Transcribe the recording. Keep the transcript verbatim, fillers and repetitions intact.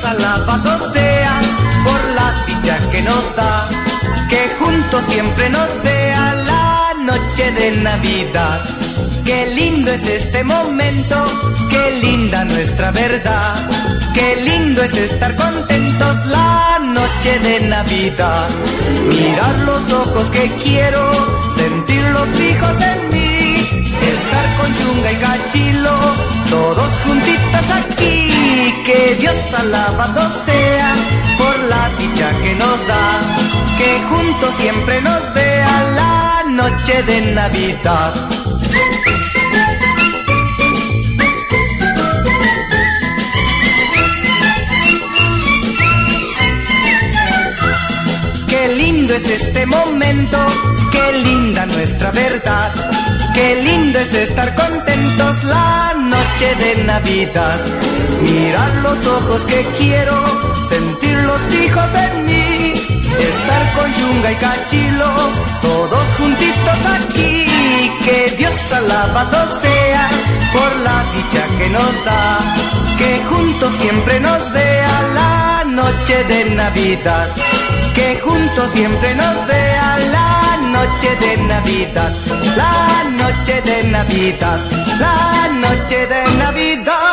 alabado sea por la dicha que nos da, que juntos siempre nos vea la noche de Navidad. Qué lindo es este momento, qué linda nuestra verdad, qué lindo es estar contentos la noche de Navidad. Mirar los ojos que quiero, sentirlos fijos en mí, estar con Yunga y Cachilo, todos juntitos aquí. Que Dios alabado sea por la dicha que nos da, que juntos siempre nos vea la noche de Navidad. Qué lindo es este momento, qué linda nuestra verdad, qué lindo es estar contentos la noche de Navidad. Mirar los ojos que quiero, sentirlos fijos en mí, estar con Yunga y Cachilo, todos juntitos aquí. Que Dios alabado sea por la dicha que nos da, que juntos siempre nos vea la noche de Navidad, que juntos siempre nos vea la noche de Navidad, la noche de Navidad, la noche de Navidad.